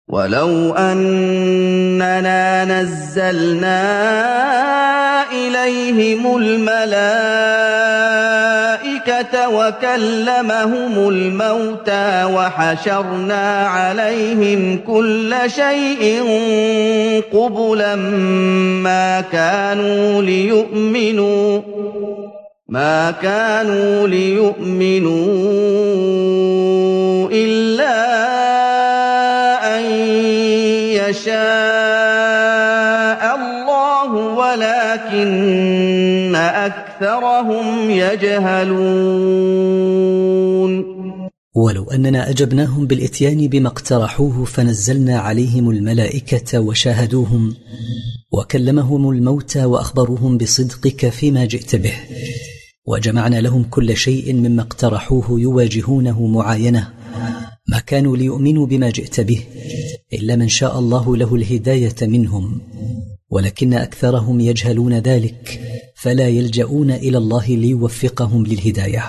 ولو أننا نزلنا إليهم الملائكة وكلمهم الموتى وحشرنا عليهم كل شيء قبلا ما كانوا ليؤمنوا إلا أن يشاء الله ولكن أكثرهم يجهلون. ولو أننا أجبناهم بالإتيان بما اقترحوه فنزلنا عليهم الملائكة وشاهدوهم وكلمهم الموتى وأخبروهم بصدقك فيما جئت به، وجمعنا لهم كل شيء مما اقترحوه يواجهونه معاينة، ما كانوا ليؤمنوا بما جئت به إلا من شاء الله له الهداية منهم، ولكن أكثرهم يجهلون ذلك فلا يلجؤون إلى الله ليوفقهم للهداية.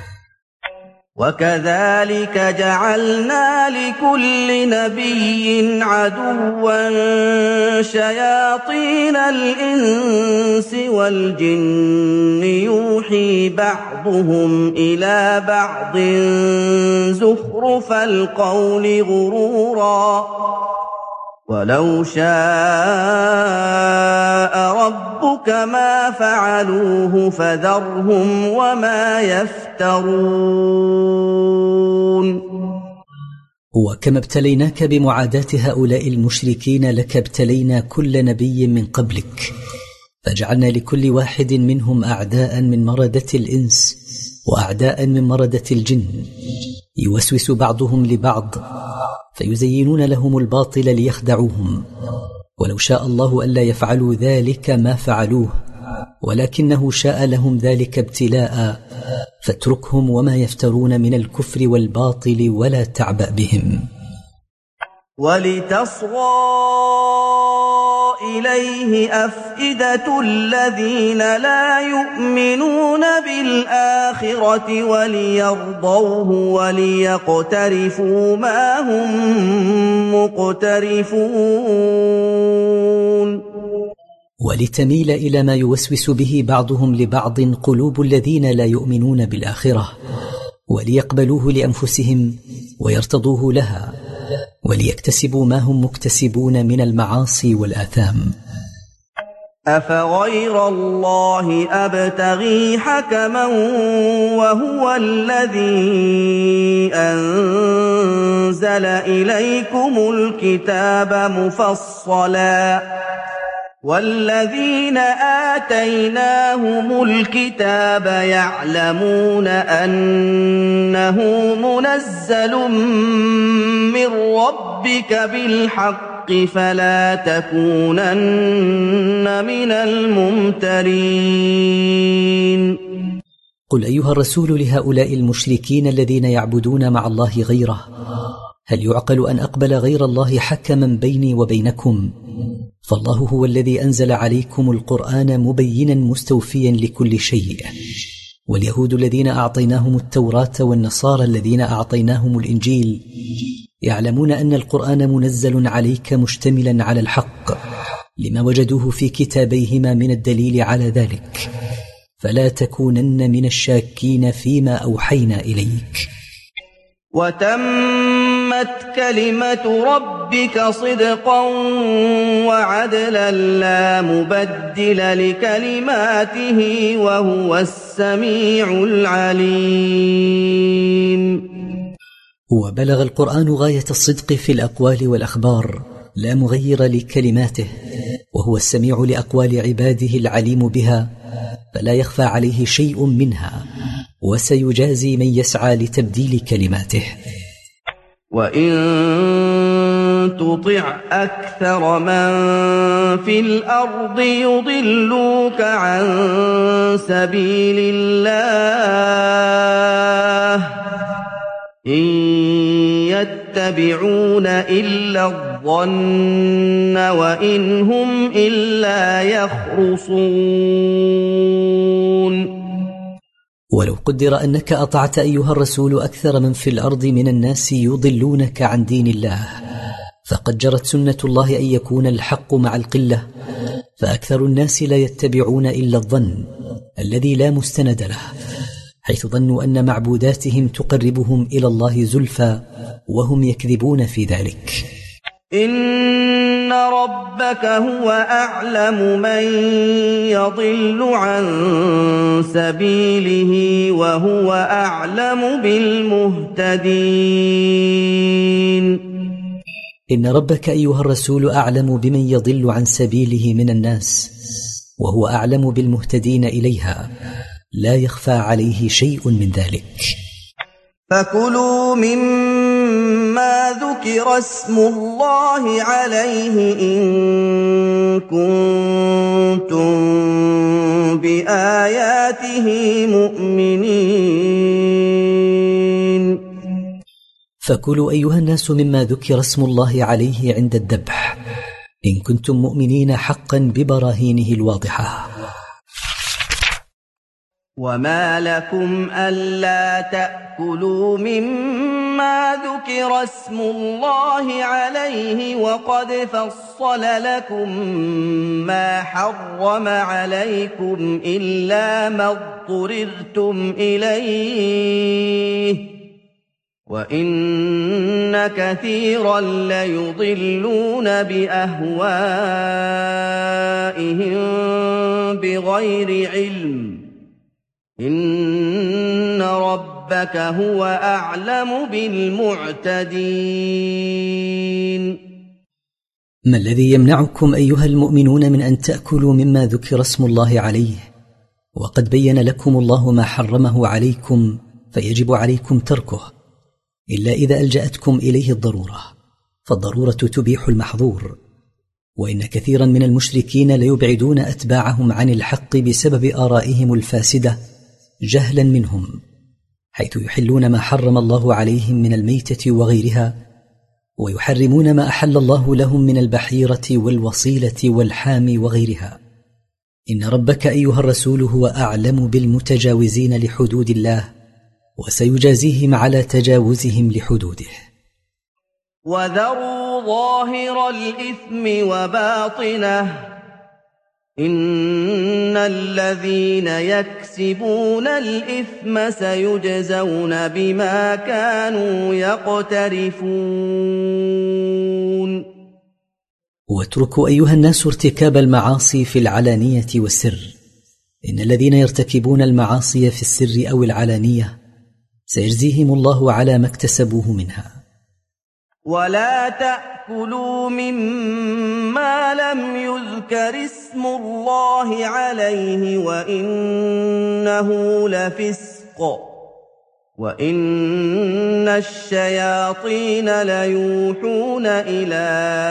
وكذلك جعلنا لكل نبي عدوا شياطين الإنس والجن يوحي بعضهم إلى بعض زخرف القول غرورا ولو شاء ربك ما فعلوه فذرهم وما يفترون. وكما ابتليناك بمعاداة هؤلاء المشركين لك ابتلينا كل نبي من قبلك، فجعلنا لكل واحد منهم أعداء من مردة الإنس وأعداء من مردة الجن يوسوس بعضهم لبعض فيزينون لهم الباطل ليخدعوهم، ولو شاء الله ألا يفعلوا ذلك ما فعلوه، ولكنه شاء لهم ذلك ابتلاء، فاتركهم وما يفترون من الكفر والباطل ولا تعبأ بهم. ولتصغى إليه أفئدة الذين لا يؤمنون بالآخرة وليرضوه وليقترفوا ما هم مقترفون. ولتميل إلى ما يوسوس به بعضهم لبعض قلوب الذين لا يؤمنون بالآخرة، وليقبلوه لأنفسهم ويرتضوه لها، وليكتسبوا ما هم مكتسبون من المعاصي والآثام. أفغير الله أبتغي حكما وهو الذي أنزل إليكم الكتاب مفصلا والذين آتيناهم الكتاب يعلمون أنه منزل من ربك بالحق فلا تكونن من الممترين. قل أيها الرسول لهؤلاء المشركين الذين يعبدون مع الله غيره: هل يعقل أن أقبل غير الله حكما بيني وبينكم؟ فالله هو الذي أنزل عليكم القرآن مبينا مستوفيا لكل شيء. واليهود الذين أعطيناهم التوراة والنصارى الذين أعطيناهم الإنجيل يعلمون أن القرآن منزل عليك مشتملا على الحق لما وجدوه في كتابيهما من الدليل على ذلك، فلا تكونن من الشاكين فيما أوحينا إليك. وتمت كلمة ربك صدقا وعدلا لا مبدل لكلماته وهو السميع العليم. وبلغ القرآن غاية الصدق في الأقوال والأخبار لا مغير لكلماته، وهو السميع لأقوال عباده العليم بها، فلا يخفى عليه شيء منها، وسيجازي من يسعى لتبديل كلماته. وإن تطع أكثر من في الأرض يضلوك عن سبيل الله إن يتبعون إلا الظن وإن هم إلا يخرصون. ولو قدر أنك أطعت أيها الرسول أكثر من في الأرض من الناس يضلونك عن دين الله، فقد جرت سنة الله أن يكون الحق مع القلة، فأكثر الناس لا يتبعون إلا الظن الذي لا مستند له، حيث ظنوا أن معبوداتهم تقربهم إلى الله زلفى، وهم يكذبون في ذلك. إن ربك هو أعلم من يضل عن سبيله وهو أعلم بالمهتدين. إن ربك أيها الرسول أعلم بمن يضل عن سبيله من الناس، وهو أعلم بالمهتدين إليها، لا يخفى عليه شيء من ذلك. فكلوا مما ذكر اسم الله عليه إن كنتم بآياته مؤمنين. فكلوا أيها الناس مما ذكر اسم الله عليه عند الذبح إن كنتم مؤمنين حقا ببراهينه الواضحة. وما لكم ألا تأكلوا مما ذكر اسم الله عليه وقد فصل لكم ما حرم عليكم إلا ما اضطررتم إليه وإن كثيرا ليضلون بأهوائهم بغير علم إن ربك هو أعلم بالمعتدين. ما الذي يمنعكم أيها المؤمنون من أن تأكلوا مما ذكر اسم الله عليه وقد بين لكم الله ما حرمه عليكم فيجب عليكم تركه، إلا إذا ألجأتكم إليه الضرورة، فالضرورة تبيح المحظور. وإن كثيرا من المشركين ليبعدون أتباعهم عن الحق بسبب آرائهم الفاسدة جهلا منهم، حيث يحلون ما حرم الله عليهم من الميتة وغيرها، ويحرمون ما أحل الله لهم من البحيرة والوصيلة والحام وغيرها. إن ربك أيها الرسول هو أعلم بالمتجاوزين لحدود الله، وسيجازيهم على تجاوزهم لحدوده. وذروا ظاهر الإثم وباطنه إن الذين يكسبون الإثم سيجزون بما كانوا يقترفون. واتركوا أيها الناس ارتكاب المعاصي في العلانية والسر، إن الذين يرتكبون المعاصي في السر أو العلانية سيجزيهم الله على ما اكتسبوه منها. ولا تأكلوا مما لم يذكر اسم الله عليه وإنه لفسق وإن الشياطين ليوحون إلى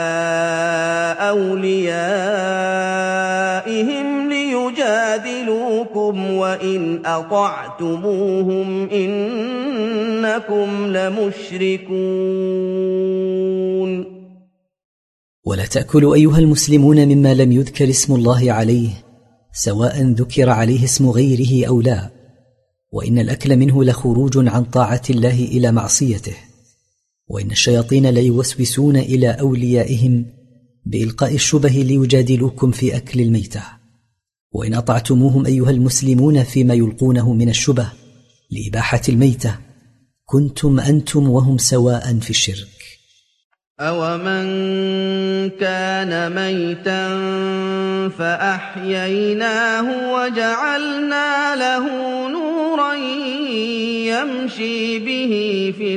أوليائهم ليجادلوكم وإن أطعتموهم إنكم لمشركون. ولا تأكلوا أيها المسلمون مما لم يذكر اسم الله عليه، سواء ذكر عليه اسم غيره أو لا، وإن الأكل منه لخروج عن طاعة الله إلى معصيته. وإن الشياطين ليوسوسون إلى أوليائهم بإلقاء الشبه ليجادلوكم في أكل الميتة، وإن أطعتموهم أيها المسلمون فيما يلقونه من الشبه لإباحة الميتة كنتم أنتم وهم سواء في الشرك. أَوَمَنْ كَانَ مَيْتًا فَأَحْيَيْنَاهُ وَجَعَلْنَا لَهُ نُورًا يَمْشِي بِهِ في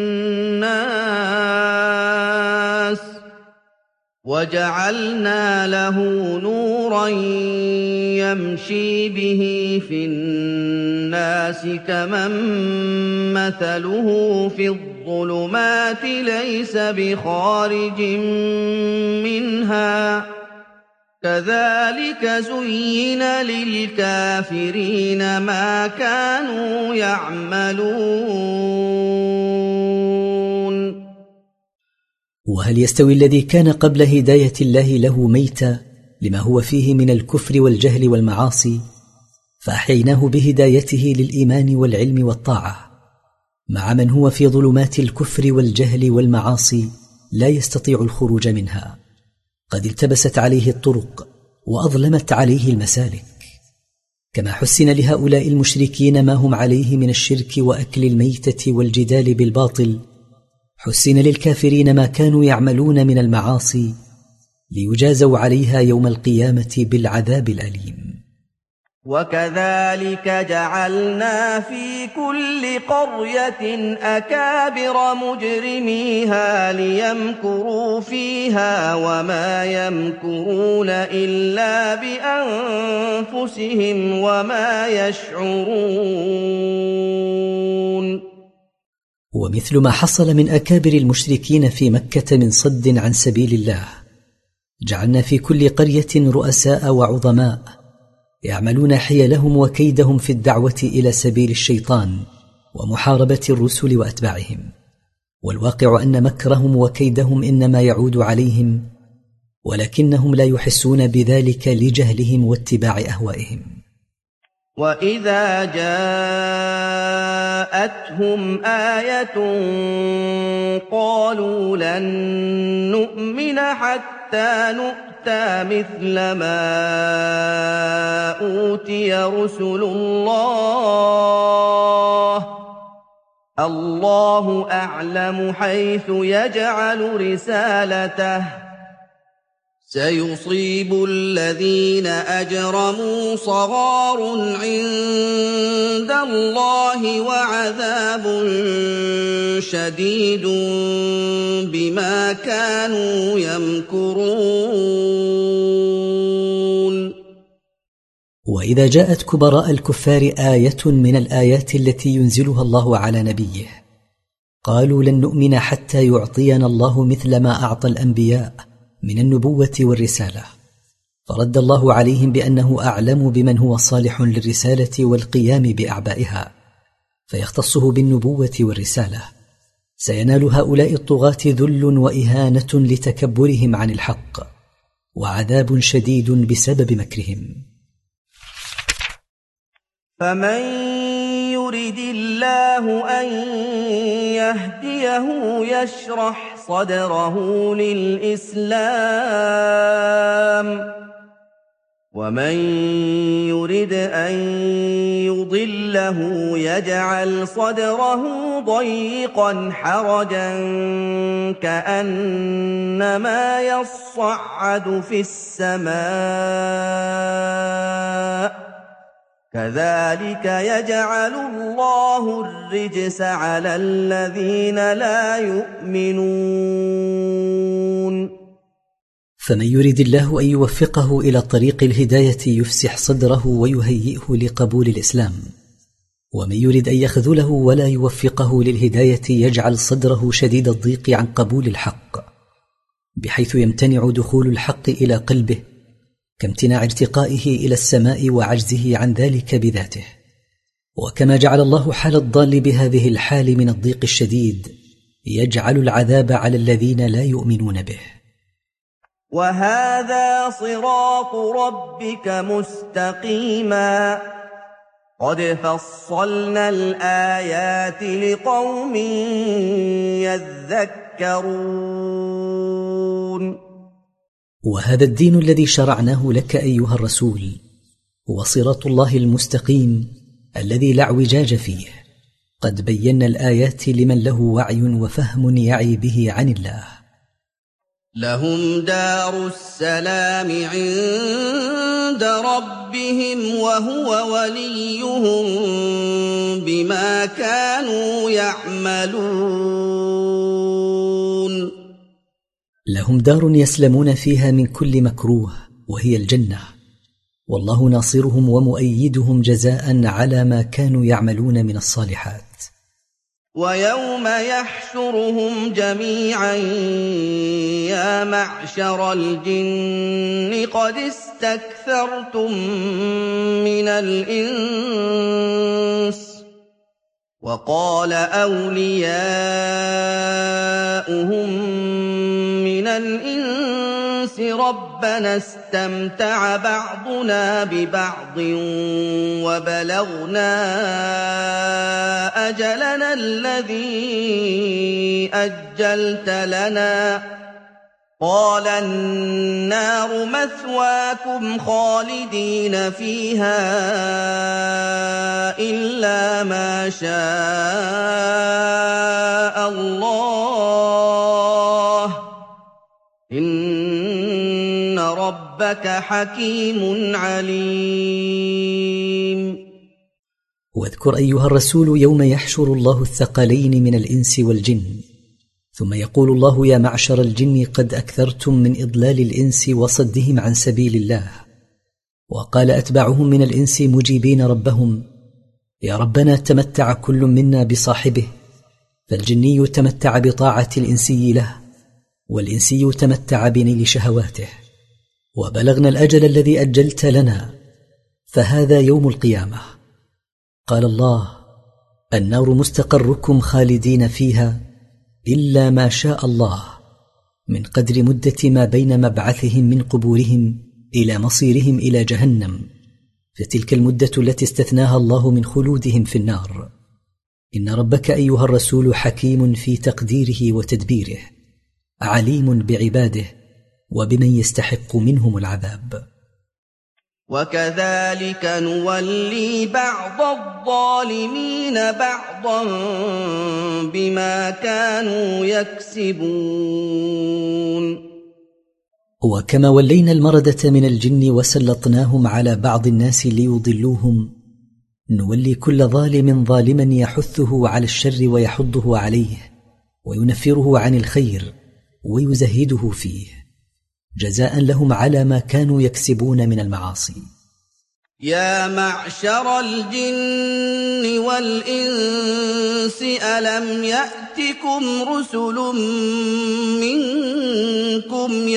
النَّاسِ كَمَن مَّثَلُهُ فِي الظُّلُمَاتِ لَيْسَ بِخَارِجٍ مِّنْهَا كَذَلِكَ زُيِّنَ لِلْكَافِرِينَ مَا كَانُوا يَعْمَلُونَ. وهل يستوي الذي كان قبل هداية الله له ميتا لما هو فيه من الكفر والجهل والمعاصي فأحييناه بهدايته للإيمان والعلم والطاعة، مع من هو في ظلمات الكفر والجهل والمعاصي لا يستطيع الخروج منها، قد التبست عليه الطرق وأظلمت عليه المسالك. كما حسن لهؤلاء المشركين ما هم عليه من الشرك وأكل الميتة والجدال بالباطل، حسن للكافرين ما كانوا يعملون من المعاصي ليجازوا عليها يوم القيامة بالعذاب الأليم. وكذلك جعلنا في كل قرية أكابر مجرميها ليمكروا فيها وما يمكرون إلا بأنفسهم وما يشعرون. ومثل ما حصل من أكابر المشركين في مكة من صد عن سبيل الله، جعلنا في كل قرية رؤساء وعظماء يعملون حيلهم وكيدهم في الدعوة إلى سبيل الشيطان ومحاربة الرسل وأتباعهم، والواقع أن مكرهم وكيدهم إنما يعود عليهم، ولكنهم لا يحسون بذلك لجهلهم واتباع أهوائهم. وإذا جاءتهم آية قالوا لن نؤمن حتى نؤتى مثل ما أوتي رسل الله أعلم حيث يجعل رسالته سيصيب الذين أجرموا صغار عند الله وعذاب شديد بما كانوا يمكرون. وإذا جاءت كبراء الكفار آية من الآيات التي ينزلها الله على نبيه قالوا لن نؤمن حتى يعطينا الله مثل ما أعطى الأنبياء من النبوة والرسالة، فرد الله عليهم بأنه أعلم بمن هو صالح للرسالة والقيام بأعبائها فيختصه بالنبوة والرسالة. سينال هؤلاء الطغاة ذل وإهانة لتكبرهم عن الحق وعذاب شديد بسبب مكرهم. فمن يرد الله أن يهديه يشرح صدره للإسلام، ومن يرد أن يضله يجعل صدره ضيقا حرجا كأنما يصعد في السماء كذلك يجعل الله الرجس على الذين لا يؤمنون. فمن يريد الله أن يوفقه إلى طريق الهداية يفسح صدره ويهيئه لقبول الإسلام، ومن يريد أن يخذله ولا يوفقه للهداية يجعل صدره شديد الضيق عن قبول الحق، بحيث يمتنع دخول الحق إلى قلبه كامتناع ارتقائه إلى السماء وعجزه عن ذلك بذاته. وكما جعل الله حال الضال بهذه الحال من الضيق الشديد يجعل العذاب على الذين لا يؤمنون به. وهذا صراط ربك مستقيما قد فصلنا الآيات لقوم يذكرون. وهذا الدين الذي شرعناه لك أيها الرسول هو صراط الله المستقيم الذي لا اعوجاج فيه، قد بينا الآيات لمن له وعي وفهم يعي به عن الله. لهم دار السلام عند ربهم وهو وليهم بما كانوا يعملون. لهم دار يسلمون فيها من كل مكروه وهي الجنة، والله ناصرهم ومؤيدهم جزاء على ما كانوا يعملون من الصالحات. ويوم يحشرهم جميعا يا معشر الجن قد استكثرتم من الإنس وقال أولياؤهم من الإنس الْإِنسِ رَبَّنَا اسْتَمْتَعَ بَعْضُنَا بِبَعْضٍ وَبَلَغْنَا أَجَلَنَا الَّذِي أَجَّلْتَ لَنَا قَالَ النَّارُ مَثْوَاكُمْ خَالِدِينَ فِيهَا إِلَّا مَا شَاءَ اللَّهُ إِنَّ رَبَّكَ حَكِيمٌ عَلِيمٌ. واذكر أيها الرسول يوم يحشر الله الثقلين من الإنس والجن، ثم يقول الله: يا معشر الجن قد أكثرتم من إضلال الإنس وصدهم عن سبيل الله. وقال أتباعهم من الإنس مجيبين ربهم: يا ربنا تمتع كل منا بصاحبه، فالجني تمتع بطاعة الإنسي له، والإنسي تمتع بنيل شهواته، وبلغنا الأجل الذي أجلت لنا، فهذا يوم القيامة. قال الله: النار مستقركم خالدين فيها إلا ما شاء الله، من قدر مدة ما بين مبعثهم من قبورهم إلى مصيرهم إلى جهنم، فتلك المدة التي استثناها الله من خلودهم في النار. إن ربك أيها الرسول حكيم في تقديره وتدبيره، عليم بعباده وبمن يستحق منهم العذاب. وَكَذَلِكَ نُوَلِّي بَعْضَ الظَّالِمِينَ بَعْضًا بِمَا كَانُوا يَكْسِبُونَ. وكما ولينا المردة من الجن وسلطناهم على بعض الناس ليضلوهم، نولي كل ظالم ظالما يحثه على الشر ويحضه عليه وينفره عن الخير ويزهده فيه، جزاء لهم على ما كانوا يكسبون من المعاصي. يا معشر الجن والإنس ألم يأتكم رسل منكم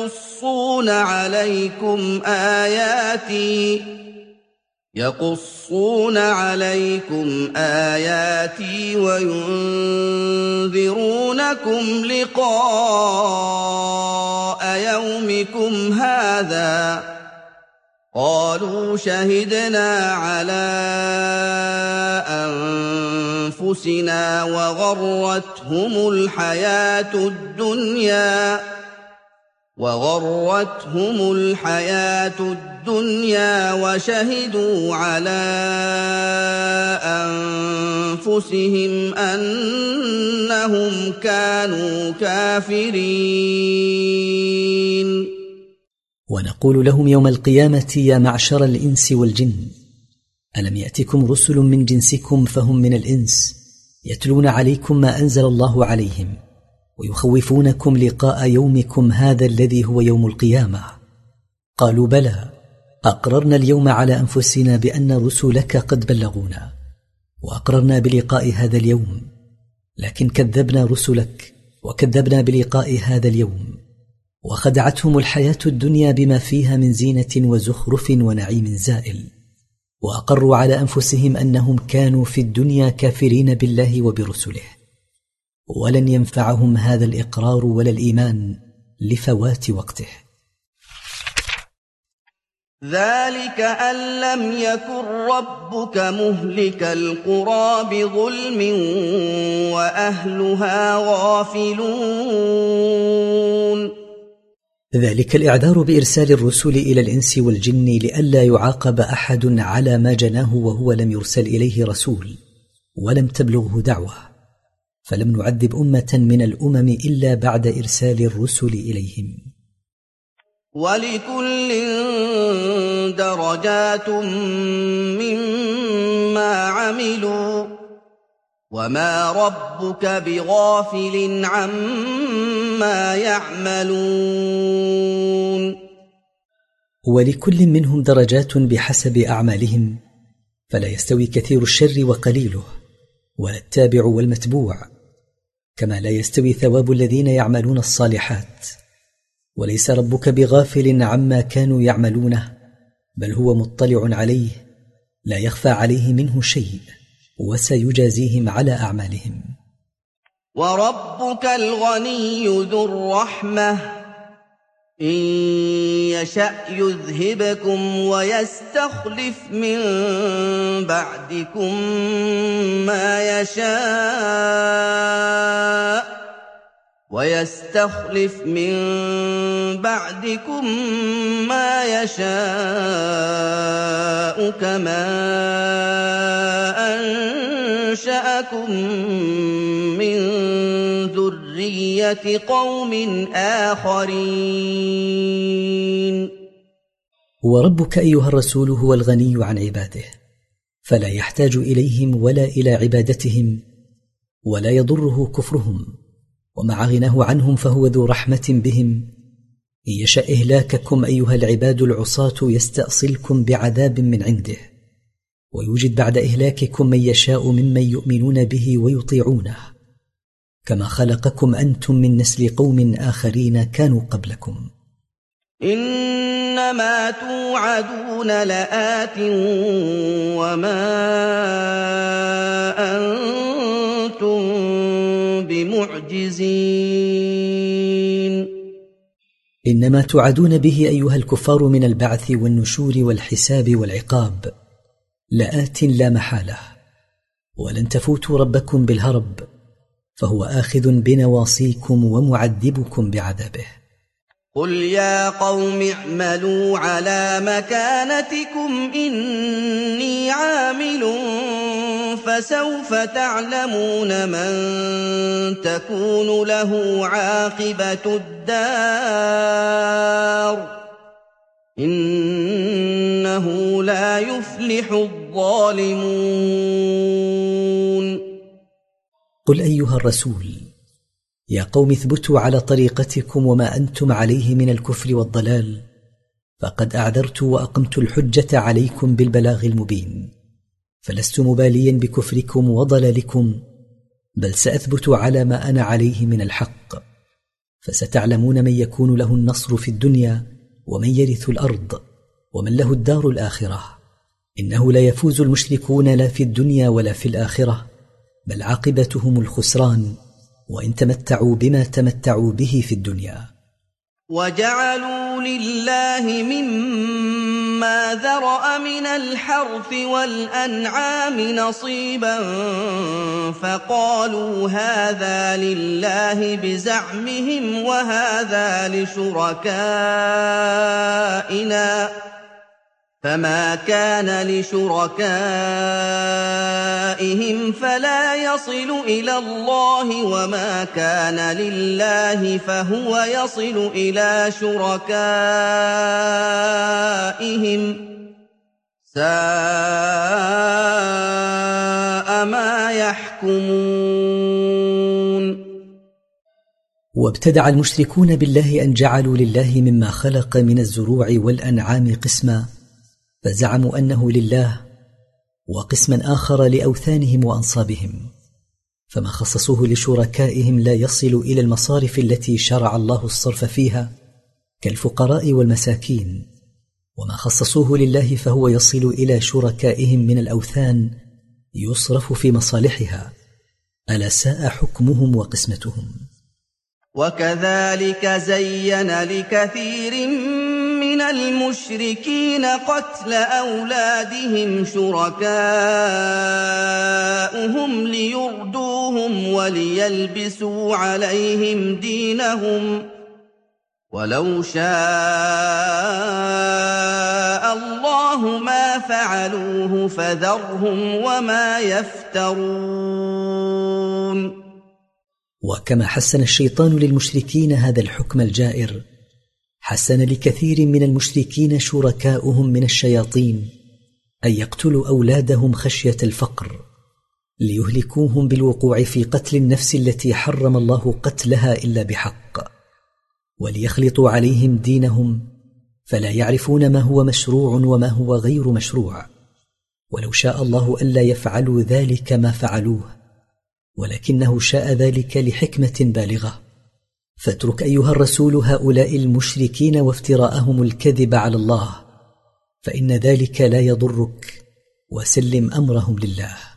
يقصون عليكم آياتي وينذرونكم لقاء يومكم هذا قالوا شهدنا على أنفسنا وغرتهم الحياة الدنيا وشهدوا على أنفسهم أنهم كانوا كافرين. ونقول لهم يوم القيامة: يا معشر الإنس والجن، ألم يأتكم رسل من جنسكم فهم من الإنس يتلون عليكم ما أنزل الله عليهم ويخوفونكم لقاء يومكم هذا الذي هو يوم القيامة؟ قالوا: بلى، أقررنا اليوم على أنفسنا بأن رسلك قد بلغونا، وأقررنا بلقاء هذا اليوم، لكن كذبنا رسلك وكذبنا بلقاء هذا اليوم، وخدعتهم الحياة الدنيا بما فيها من زينة وزخرف ونعيم زائل، وأقروا على أنفسهم أنهم كانوا في الدنيا كافرين بالله وبرسله، ولن ينفعهم هذا الإقرار ولا الإيمان لفوات وقته. ذلك أن لم يكن ربك مهلك القرى بظلم وأهلها غافلون. ذلك الإعذار بإرسال الرسل إلى الإنس والجن لئلا يعاقب أحد على ما جناه وهو لم يرسل إليه رسول ولم تبلغه دعوة، فلم نعذب أمة من الأمم إلا بعد إرسال الرسل إليهم. ولكل درجات مما عملوا وما ربك بغافل عما يعملون. ولكل منهم درجات بحسب أعمالهم، فلا يستوي كثير الشر وقليله، ولا التابع والمتبوع، كما لا يستوي ثواب الذين يعملون الصالحات. وليس ربك بغافل عما كانوا يعملونه، بل هو مطلع عليه، لا يخفى عليه منه شيء، وسيجازيهم على أعمالهم. وربك الغني ذو الرحمة إن يشأ يذهبكم ويستخلف من بعدكم ما يشاء كما أنشأكم من ذرية قوم آخرين. وربك أيها الرسول هو الغني عن عباده، فلا يحتاج إليهم ولا إلى عبادتهم، ولا يضره كفرهم، ومع غناه عنهم فهو ذو رحمة بهم. إن يشأ إهلاككم أيها العباد العصاة يستأصلكم بعذاب من عنده، ويوجد بعد إهلاككم من يشاء ممن يؤمنون به ويطيعونه، كما خلقكم أنتم من نسل قوم آخرين كانوا قبلكم. إنما توعدون لآت وما أنتم بمعجزين. إنما توعدون به أيها الكفار من البعث والنشور والحساب والعقاب لآت لا محالة، ولن تفوتوا ربكم بالهرب، فهو آخذ بنواصيكم ومعذبكم بعذابه. قل يا قوم اعملوا على مكانتكم إني عامل فسوف تعلمون من تكون له عاقبة الدار إنه لا يفلح الظالمون. قل أيها الرسول يا قوم اثبتوا على طريقتكم وما أنتم عليه من الكفر والضلال، فقد أعذرت وأقمت الحجة عليكم بالبلاغ المبين، فلست مباليا بكفركم وضلالكم، بل سأثبت على ما أنا عليه من الحق. فستعلمون من يكون له النصر في الدنيا ومن يرث الأرض ومن له الدار الآخرة. إنه لا يفوز المشركون لا في الدنيا ولا في الآخرة، بل عاقبتهم الخسران وإن تمتعوا بما تمتعوا به في الدنيا. وجعلوا لله مما ذرأ من الحرث والأنعام نصيبا فقالوا هذا لله بزعمهم وهذا لشركائنا، فما كان لشركائهم فلا يصل إلى الله وما كان لله فهو يصل إلى شركائهم، ساء ما يحكمون. وابتدع المشركون بالله أن جعلوا لله مما خلق من الزروع والأنعام قسما، فزعموا أنه لله، وقسما آخر لأوثانهم وأنصابهم، فما خصصوه لشركائهم لا يصل إلى المصارف التي شرع الله الصرف فيها كالفقراء والمساكين، وما خصصوه لله فهو يصل إلى شركائهم من الأوثان يصرف في مصالحها. ألا ساء حكمهم وقسمتهم. وكذلك زين لكثير من المشركين قتل أولادهم شركاؤهم ليردوهم وليلبسوا عليهم دينهم، ولو شاء الله ما فعلوه فذرهم وما يفترون. وكما حسن الشيطان للمشركين هذا الحكم الجائر، حسن لكثير من المشركين شركاؤهم من الشياطين أن يقتلوا أولادهم خشية الفقر، ليهلكوهم بالوقوع في قتل النفس التي حرم الله قتلها إلا بحق، وليخلطوا عليهم دينهم فلا يعرفون ما هو مشروع وما هو غير مشروع. ولو شاء الله ألا يفعلوا ذلك ما فعلوه، ولكنه شاء ذلك لحكمة بالغة. فاترك أيها الرسول هؤلاء المشركين وافتراءهم الكذب على الله، فإن ذلك لا يضرك، وسلم أمرهم لله.